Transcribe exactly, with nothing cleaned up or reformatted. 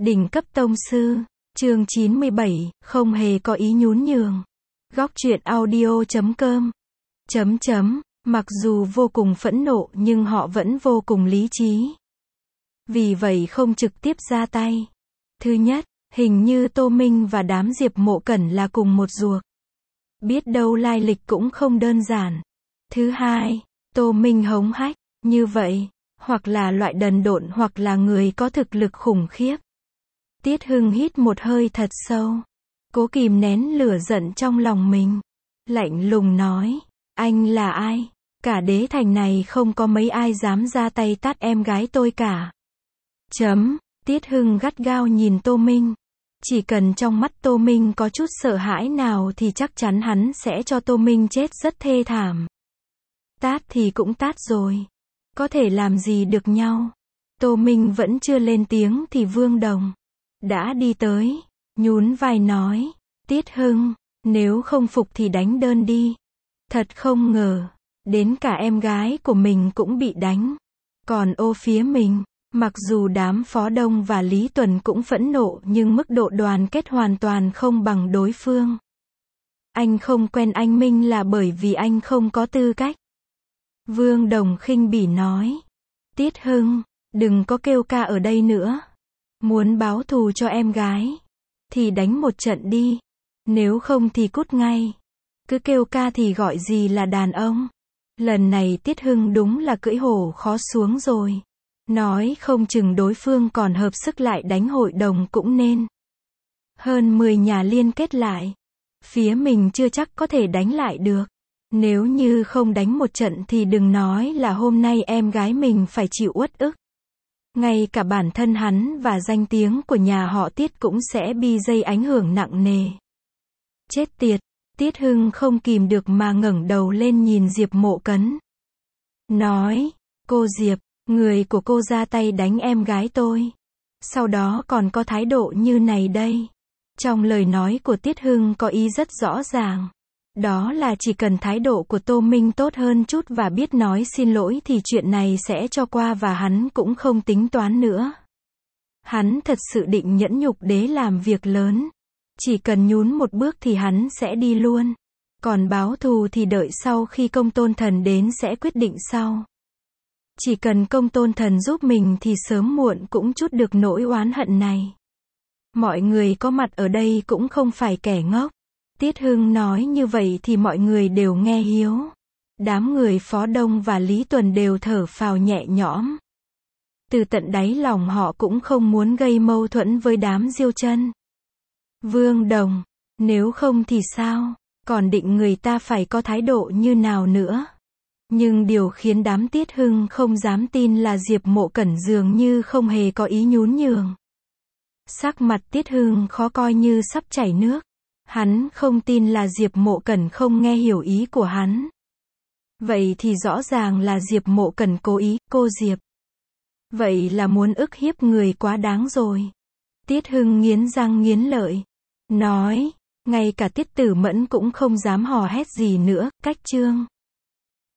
Đỉnh cấp tông sư, chương chín mươi bảy, không hề có ý nhún nhường. Góc truyện audio chấm com. Chấm chấm, mặc dù vô cùng phẫn nộ nhưng họ vẫn vô cùng lý trí. Vì vậy không trực tiếp ra tay. Thứ nhất, hình như Tô Minh và đám Diệp Mộ Cẩn là cùng một ruột. Biết đâu lai lịch cũng không đơn giản. Thứ hai, Tô Minh hống hách, như vậy, hoặc là loại đần độn hoặc là người có thực lực khủng khiếp. Tiết Hưng hít một hơi thật sâu, cố kìm nén lửa giận trong lòng mình. Lạnh lùng nói, anh là ai? Cả đế thành này không có mấy ai dám ra tay tát em gái tôi cả. Chấm, Tiết Hưng gắt gao nhìn Tô Minh. Chỉ cần trong mắt Tô Minh có chút sợ hãi nào thì chắc chắn hắn sẽ cho Tô Minh chết rất thê thảm. Tát thì cũng tát rồi. Có thể làm gì được nhau. Tô Minh vẫn chưa lên tiếng thì Vương Đồng đã đi tới, nhún vai nói, Tiết Hưng, nếu không phục thì đánh đơn đi. Thật không ngờ, đến cả em gái của mình cũng bị đánh. Còn ô phía mình, mặc dù đám Phó Đông và Lý Tuần cũng phẫn nộ nhưng mức độ đoàn kết hoàn toàn không bằng đối phương. Anh không quen anh Minh là bởi vì anh không có tư cách. Vương Đồng khinh bỉ nói, Tiết Hưng, đừng có kêu ca ở đây nữa. Muốn báo thù cho em gái, thì đánh một trận đi. Nếu không thì cút ngay. Cứ kêu ca thì gọi gì là đàn ông. Lần này Tiết Hưng đúng là cưỡi hổ khó xuống rồi. Nói không chừng đối phương còn hợp sức lại đánh hội đồng cũng nên. Hơn mười nhà liên kết lại. Phía mình chưa chắc có thể đánh lại được. Nếu như không đánh một trận thì đừng nói là hôm nay em gái mình phải chịu uất ức. Ngay cả bản thân hắn và danh tiếng của nhà họ Tiết cũng sẽ bị dây ảnh hưởng nặng nề. Chết tiệt, Tiết Hưng không kìm được mà ngẩng đầu lên nhìn Diệp Mộ Cấn. Nói, cô Diệp, người của cô ra tay đánh em gái tôi. Sau đó còn có thái độ như này đây. Trong lời nói của Tiết Hưng có ý rất rõ ràng. Đó là chỉ cần thái độ của Tô Minh tốt hơn chút và biết nói xin lỗi thì chuyện này sẽ cho qua và hắn cũng không tính toán nữa. Hắn thật sự định nhẫn nhục đế làm việc lớn. Chỉ cần nhún một bước thì hắn sẽ đi luôn. Còn báo thù thì đợi sau khi Công Tôn Thần đến sẽ quyết định sau. Chỉ cần Công Tôn Thần giúp mình thì sớm muộn cũng trút được nỗi oán hận này. Mọi người có mặt ở đây cũng không phải kẻ ngốc. Tiết Hưng nói như vậy thì mọi người đều nghe hiếu. Đám người Phó Đông và Lý Tuần đều thở phào nhẹ nhõm. Từ tận đáy lòng họ cũng không muốn gây mâu thuẫn với đám Diêu Chân. Vương Đồng, nếu không thì sao? Còn định người ta phải có thái độ như nào nữa? Nhưng điều khiến đám Tiết Hưng không dám tin là Diệp Mộ Cẩn dường như không hề có ý nhún nhường. Sắc mặt Tiết Hưng khó coi như sắp chảy nước. Hắn không tin là Diệp Mộ Cẩn không nghe hiểu ý của hắn. Vậy thì rõ ràng là Diệp Mộ Cẩn cố ý, cô Diệp. Vậy là muốn ức hiếp người quá đáng rồi. Tiết Hưng nghiến răng nghiến lợi. Nói, ngay cả Tiết Tử Mẫn cũng không dám hò hét gì nữa, cách chương.